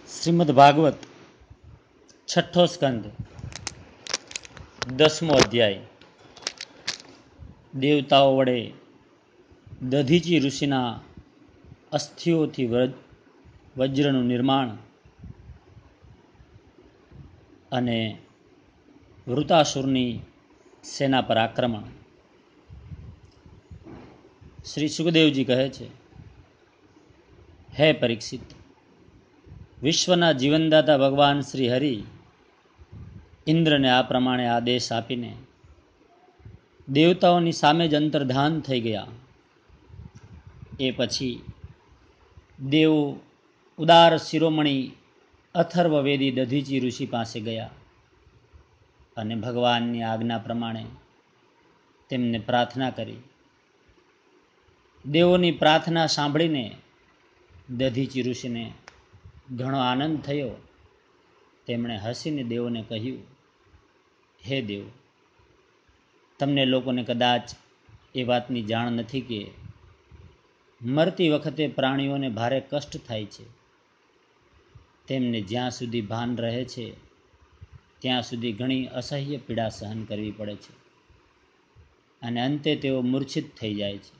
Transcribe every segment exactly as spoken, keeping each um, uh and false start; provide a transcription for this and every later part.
શ્રીમદ ભાગવત છઠ્ઠો સ્કંદ દસમો અધ્યાય. દેવતાઓ વડે દધીચી ઋષિના અસ્થિઓથી વજ્રનું નિર્માણ અને વૃતાસુરની સેના પર આક્રમણ. શ્રી સુખદેવજી કહે છે, હે પરીક્ષિત, વિશ્વના જીવનદાતા ભગવાન શ્રી હરિ ઇન્દ્રને આ પ્રમાણે આદેશ આપીને દેવતાઓની સામે જ અંતર્ધાન થઈ ગયા. એ પછી દેવો ઉદાર શિરોમણી અથર્વવેદી દધીચી ઋષિ પાસે ગયા અને ભગવાનની આજ્ઞા પ્રમાણે તેમને પ્રાર્થના કરી. દેવોની પ્રાર્થના સાંભળીને દધીચી ઋષિને ઘણો આનંદ થયો. તેમણે હસીને દેવોને કહ્યું, હે દેવ, તમને લોકોને કદાચ એ વાતની જાણ નથી કે મરતી વખતે પ્રાણીઓને ભારે કષ્ટ થાય છે. તેમને જ્યાં સુધી ભાન રહે છે ત્યાં સુધી ઘણી અસહ્ય પીડા સહન કરવી પડે છે અને અંતે તેઓ મૂર્છિત થઈ જાય છે.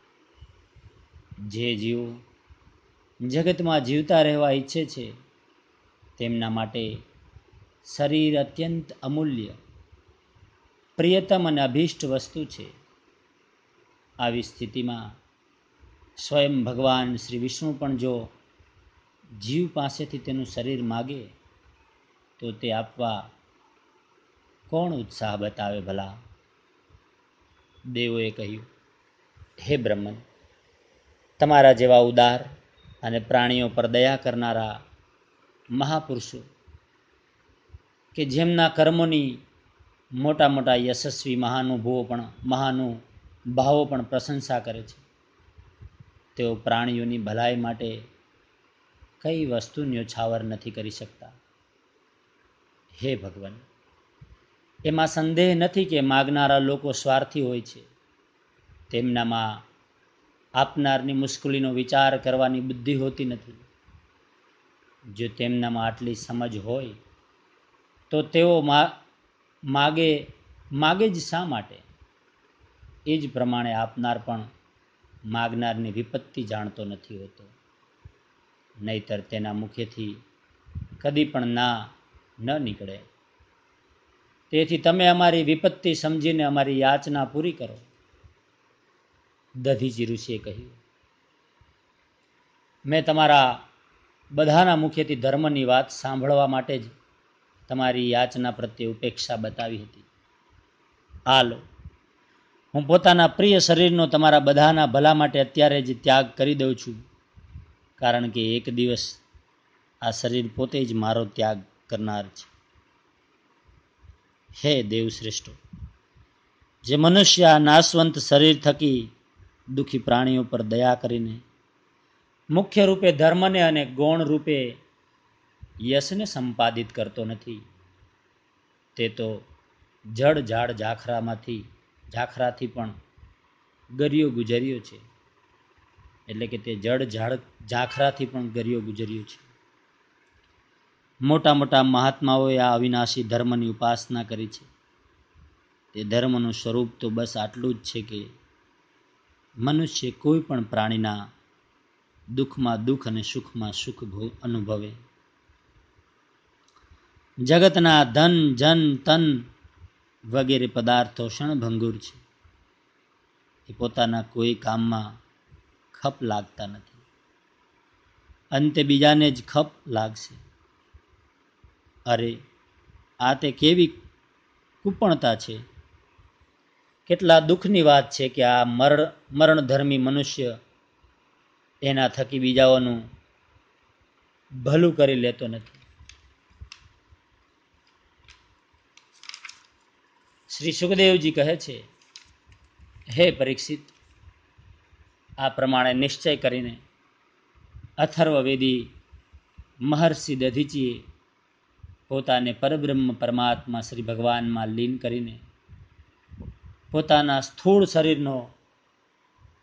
જે જીવો જગતમાં જીવતા રહેવા ઈચ્છે છે તેમના માટે શરીર અત્યંત અમૂલ્ય, પ્રિયતમ અને અભિષ્ટ વસ્તુ છે. આવી સ્થિતિમાં સ્વયં ભગવાન શ્રી વિષ્ણુ પણ જો જીવ પાસેથી તેનું શરીર માગે તો તે આપવા કોણ ઉત્સાહ બતાવે ભલા? દેવોએ કહ્યું, હે બ્રહ્મન, તમારા જેવા ઉદાર અને પ્રાણીઓ પર દયા કરનારા મહાપુરુષો કે જેમના કર્મોની મોટા મોટા યશસ્વી મહાનુભવો પણ મહાનુભાવો પણ પ્રશંસા કરે છે, તેઓ પ્રાણીઓની ભલાઈ માટે કઈ વસ્તુ ન્યોછાવર નથી કરી શકતા. હે ભગવાન, એમાં સંદેહ નથી કે માગનારા લોકો સ્વાર્થી હોય છે. તેમનામાં આપનારની મુશ્કેલીનો વિચાર કરવાની બુદ્ધિ હોતી નથી. જો તેમનામાં આટલી સમજ હોય તો તેઓ માગે માગે જ શા માટે? એ જ પ્રમાણે આપનાર પણ માગનારની વિપત્તિ જાણતો નથી હોતો, નહીતર તેના મુખેથી કદી પણ ના ન નીકળે. તેથી તમે અમારી વિપત્તિ સમજીને અમારી યાચના પૂરી કરો. દધીચી ઋષિએ કહ્યું, મેં તમારા બધાના મુખેથી ધર્મની વાત સાંભળવા માટે જ તમારી યાચના પ્રત્યે ઉપેક્ષા બતાવી હતી. હાલો, હું પોતાના પ્રિય શરીરનો તમારા બધાના ભલા માટે અત્યારે જ ત્યાગ કરી દઉં છું, કારણ કે એક દિવસ આ શરીર પોતે જ મારો ત્યાગ કરનાર છે. હે દેવશ્રેષ્ઠો, જે મનુષ્ય આ નાશવંત શરીર થકી દુઃખી પ્રાણીઓ પર દયા કરીને મુખ્ય રૂપે ધર્મને અને ગૌણ રૂપે યશને સંપાદિત કરતો નથી, તે તો જળ ઝાડ ઝાખરામાંથી ઝાખરાથી પણ ગરિયો ગુજર્યો છે. એટલે કે તે જળ ઝાડ ઝાખરાથી પણ ગરિયો ગુજર્યો છે. મોટા મોટા મહાત્માઓએ આ અવિનાશી ધર્મની ઉપાસના કરી છે. તે ધર્મનું સ્વરૂપ તો બસ આટલું જ છે કે મનુષ્ય કોઈ પણ પ્રાણીના દુઃખમાં દુઃખ અને સુખમાં સુખ અનુભવે. જગતના ધન જન તન વગેરે પદાર્થો ક્ષણભંગુર છે. એ પોતાના કોઈ કામમાં ખપ લાગતા નથી. અંતે બીજાને જ ખપ લાગશે. અરે, આ તે કેવી કુપણતા છે! કેટલા દુઃખની વાત છે કે આ મરણ મરણધર્મી મનુષ્ય એના થકી બીજાઓનું ભલું કરી લેતો નથી. શ્રી સુખદેવજી કહે છે, હે પરીક્ષિત, આ પ્રમાણે નિશ્ચય કરીને અથર્વવેદી મહર્ષિ દધીચીએ પોતાને પરબ્રહ્મ પરમાત્મા શ્રી ભગવાનમાં લીન કરીને પોતાના સ્થૂળ શરીરનો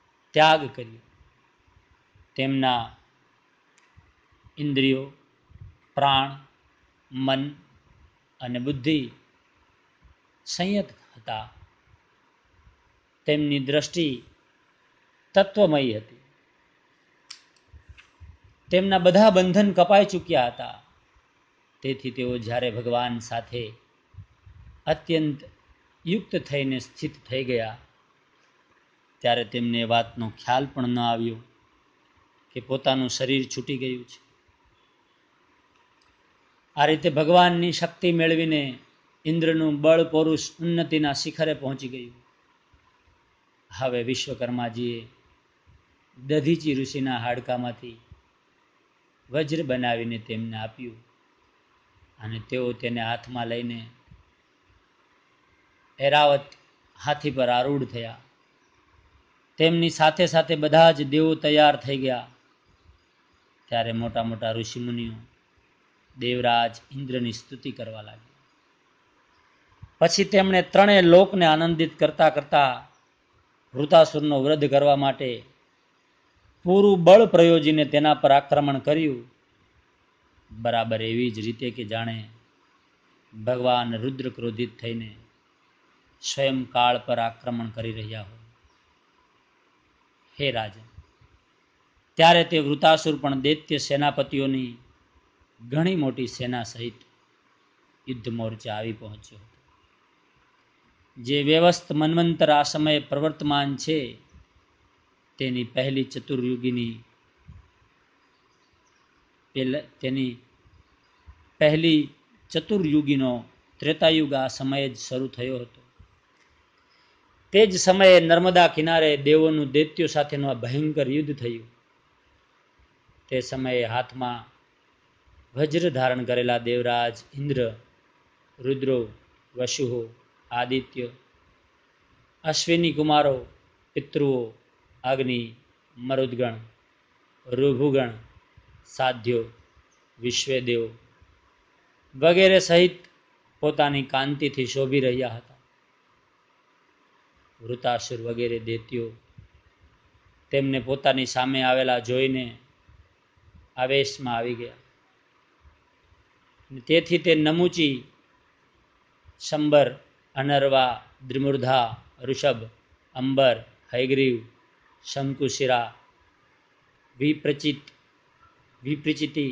ત્યાગ કર્યો. તેમના ઇન્દ્રિયો પ્રાણ, મન અને બુદ્ધિ સંયત હતા. તેમની દ્રષ્ટિ તત્વમયી હતી. તેમના બધા બંધન કપાઈ ચૂક્યા હતા. તેથી તેઓ જ્યારે ભગવાન સાથે અત્યંત યુક્ત થઈને સ્થિત થઈ ગયા ત્યારે તેમને એ વાતનો ખ્યાલ પણ ન આવ્યો કે પોતાનું શરીર છૂટી ગયું છે. આ રીતે ભગવાનની શક્તિ મેળવીને ઇન્દ્રનું બળ પૌરુષ ઉન્નતિના શિખરે પહોંચી ગયું. હવે વિશ્વકર્માજીએ દધીચી ઋષિના હાડકામાંથી વજ્ર બનાવીને તેમને આપ્યું અને તેઓ તેને હાથમાં લઈને ઐરાવત હાથી પર આરૂઢ થયા. તેમની સાથે સાથે બધા જ દેવો તૈયાર થઈ ગયા. ત્યારે મોટા મોટા ઋષિમુનિઓ દેવરાજ ઇન્દ્રની સ્તુતિ કરવા લાગ્યા. પછી તેમણે ત્રણેય લોકને આનંદિત કરતા કરતા વૃતાસુરનો વધ કરવા માટે પૂરું બળ પ્રયોજીને તેના પર આક્રમણ કર્યું. બરાબર એવી જ રીતે કે જાણે ભગવાન રુદ્ર ક્રોધિત થઈને સ્વયં કાળ પર આક્રમણ કરી રહ્યા હોય. હે રાજન, ત્યારે તે વૃતાસુર પણ દૈત્ય સેનાપતિઓની ઘણી મોટી સેના સહિત યુદ્ધ મોરચે આવી પહોંચ્યો હતો. જે વ્યવસ્થ મન્વંતર આ સમયે પ્રવર્તમાન છે તેની પહેલી ચતુર્યુગીની તેની પહેલી ચતુર્યુગીનો ત્રેતાયુગ આ સમયે જ શરૂ થયો હતો. તે જ સમયે નર્મદા કિનારે દેવોનું દૈત્યો સાથેનું આ ભયંકર યુદ્ધ થયું. તે સમયે હાથમાં વજ્ર ધારણ કરેલા દેવરાજ ઇન્દ્ર, રુદ્રો, વસુહો, આદિત્ય, અશ્વિની કુમારો, પિતૃઓ, અગ્નિ, મરુદગણ, ઋભુગણ, સાધ્યો, વિશ્વેદેવો વગેરે સહિત પોતાની કાંતિથી શોભી રહ્યા હતા. વૃતાસુર વગેરે દૈત્યો તેમને પોતાની સામે આવેલા જોઈને આવેશમાં આવી ગયા. તેથી તે નમુચી, શંબર, અનર્વા, દ્રિમૂર્ધા, ઋષભ, અંબર, હયગ્રીવ, શંકુશિરા, વિપ્રચિત વિપ્રચિતિ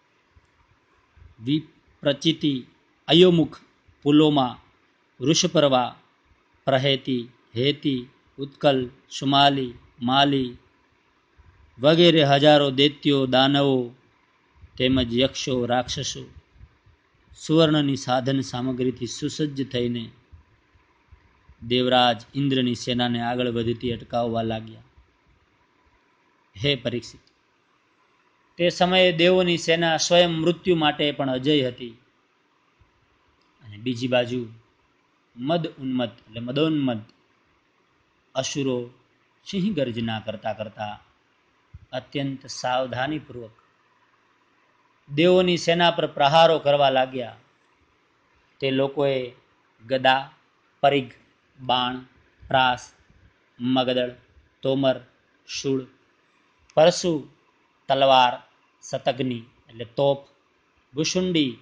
વિપ્રચિતિ અયોમુખ, પુલોમા, વૃષપર્વા, પ્રહેતિ, હેતિ, ઉત્કલ, સુમાલી, માલી વગેરે હજારો દૈત્યો, દાનવો તેમજ યક્ષો, રાક્ષસો સુવર્ણની સાધન સામગ્રીથી સુસજ્જ થઈને દેવરાજ ઇન્દ્રની સેનાને આગળ વધતી અટકાવવા લાગ્યા. હે પરીક્ષિત, તે સમયે દેવોની સેના સ્વયં મૃત્યુ માટે પણ અજય હતી. અને બીજી બાજુ મદ ઉન્મત્ત એટલે મદોન્મત્ત અસુરો સિંહ ગર્જના કરતા કરતા અત્યંત સાવધાનીપૂર્વક દેવોની સેના પર પ્રહારો કરવા લાગ્યા. તે લોકોએ ગદા, પરિઘ, બાણ, ત્રાસ, મગદળ, તોમર, શૂળ, પરશુ, તલવાર, શતગ્નિ એટલે તોપ, ભુશુંડી,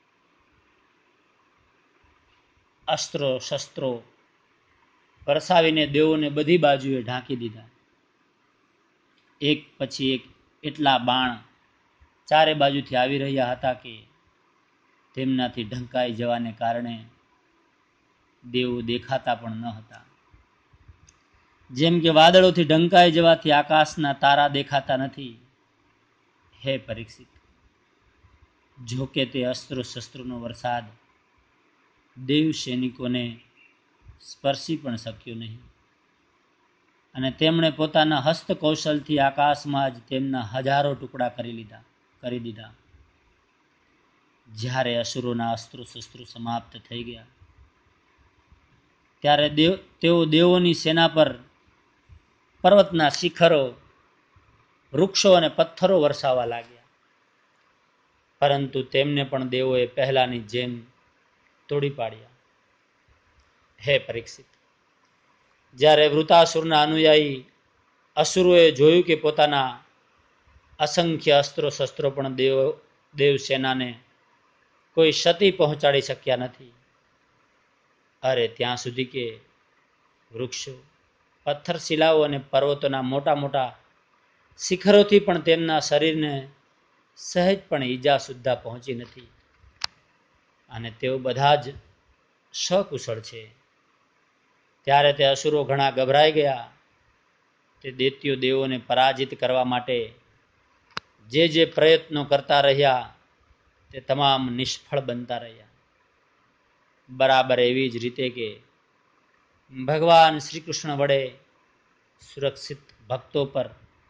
અસ્ત્રો શસ્ત્રો વરસાવીને દેવોને બધી બાજુએ ઢાંકી દીધા. એક પછી એક એટલા બાણ ચારે બાજુથી આવી રહ્યા હતા કે તેમનાથી ઢંકાઈ જવાને કારણે દેવો દેખાતા પણ ન હતા. જેમ કે વાદળોથી ઢંકાઈ જવાથી આકાશના તારા દેખાતા નથી. હે પરીક્ષિત, જોકે તે અસ્ત્રો શસ્ત્રોનો વરસાદ દેવ સૈનિકોને સ્પર્શી પણ શક્યો નહીં અને તેમણે પોતાના હસ્તકૌશલથી આકાશમાં જ તેમના હજારો ટુકડા કરી લીધા કરી દીધા. જ્યારે અસુરોના અસ્ત્રો શસ્ત્રો સમાપ્ત થઈ ગયા ત્યારે દેવ તેઓ દેવોની સેના પર પર્વતના શિખરો, વૃક્ષો અને પથ્થરો વરસાવવા લાગ્યા. પરંતુ તેમને પણ દેવોએ પહેલાની જેમ તોડી પાડ્યા. હે પરીક્ષિત, જ્યારે વૃતાસુરના અનુયાયી અસુરોએ જોયું કે પોતાના અસંખ્ય અસ્ત્રો શસ્ત્રો પણ દેવો દેવસેનાને કોઈ ક્ષતિ પહોંચાડી શક્યા નથી. અરે ત્યાં સુધી કે વૃક્ષો, પથ્થર શિલાઓ અને પર્વતોના મોટા મોટા શિખરોથી પણ તેમના શરીરને સહેજ પણ ઈજા સુદ્ધા પહોંચી નથી. અને તેઓ બધા જ સકુશળ છે. ત્યારે તે અસુરો ઘણા ગભરાઈ ગયા. તે દૈત્યો દેવોને પરાજિત કરવા માટે જે જે પ્રયત્નો કરતા રહ્યા તે તમામ નિષ્ફળ બનતા રહ્યા. બરાબર એવી જ રીતે કે ભગવાન શ્રી કૃષ્ણ વડે સુરક્ષિત ભક્તો પર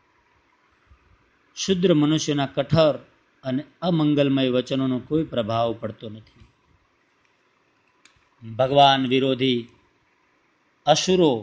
શુદ્ર મનુષ્યોના કઠોર અને અમંગલમય વચનોનો કોઈ પ્રભાવ પડતો નથી. ભગવાન વિરોધી અસુરો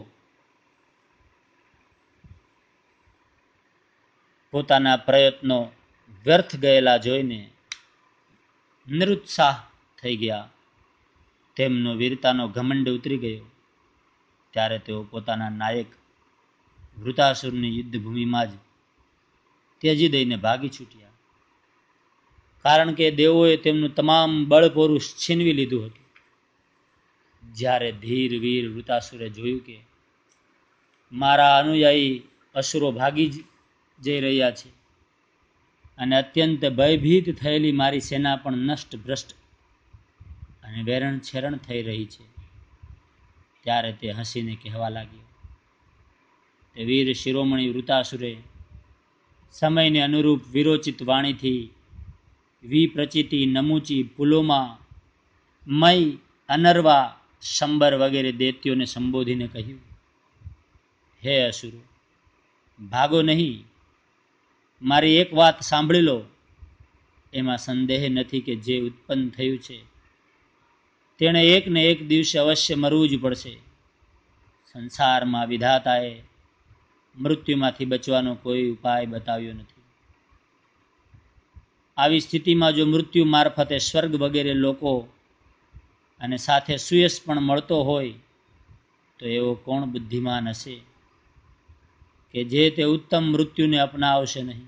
પોતાના પ્રયત્નો વ્યર્થ ગયેલા જોઈને નિરુત્સાહ થઈ ગયા. તેમનો વીરતાનો ઘમંડ ઉતરી ગયો. ત્યારે તેઓ પોતાના નાયક વૃતાસુરની યુદ્ધભૂમિમાં જ ત્યજી દઈને ભાગી છૂટ્યા. કારણ કે દેવોએ તેમનું તમામ બળ પુરુષ છીનવી લીધું હતું. જ્યારે ધીર વીર વૃતાસુરે જોયું કે મારા અનુયાયી અસુરો ભાગી જઈ રહ્યા છે અને અત્યંત ભયભીત થયેલી મારી સેના પણ નષ્ટ ભ્રષ્ટ અને વેરણ છેરણ થઈ રહી છે, ત્યારે તે હસીને કહેવા લાગ્યો. તે વીર શિરોમણી વૃતાસુરે સમયને અનુરૂપ વિરોચિત વાણીથી વિપ્રચિતિ, નમૂચી, પુલોમા, મય, અનર્વા, શંબર વગેરે દૈત્યોને સંબોધીને કહ્યું, હે અસુરો, ભાગો નહીં. મારી એક વાત સાંભળી લો. એમાં સંદેહ નથી કે જે ઉત્પન્ન થયું છે તેણે એક ને એક દિવસે અવશ્ય મરવું જ પડશે. સંસારમાં વિધાતાએ મૃત્યુમાંથી બચવાનો કોઈ ઉપાય બતાવ્યો નથી. આવી સ્થિતિમાં જો મૃત્યુ મારફતે સ્વર્ગ વગેરે લોકો અને સાથે સુયશ પણ મળતો હોય તો એવો કોણ બુદ્ધિમાન હશે કે જે તે ઉત્તમ મૃત્યુને અપનાવશે નહીં.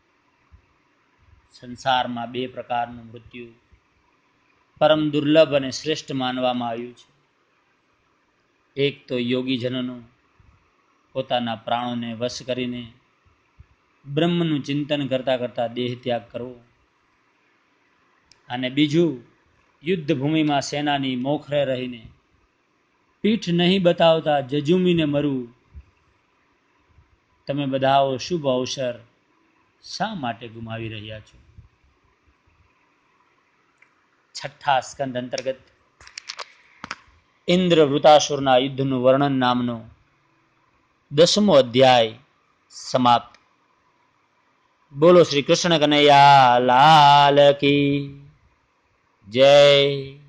સંસારમાં બે પ્રકારનું મૃત્યુ પરમ દુર્લભ અને શ્રેષ્ઠ માનવામાં આવ્યું છે. એક તો યોગીજનોનું પોતાના પ્રાણોને વશ કરીને બ્રહ્મનું ચિંતન કરતા કરતા દેહ ત્યાગ કરવો, અને બીજું યુદ્ધભૂમિમાં સેનાની મોખરે રહીને પીઠ નહીં બતાવતા જજુમીને મરવું. તમે બધાઓ શુભ અવસર શા માટે ગુમાવી રહ્યા છો? છઠ્ઠા સ્કંદ અંતર્ગત ઇન્દ્ર વૃતાસુરના યુદ્ધનું વર્ણન નામનો દસમો અધ્યાય સમાપ્ત. બોલો શ્રી કૃષ્ણ કનૈયા લાલ કી જય.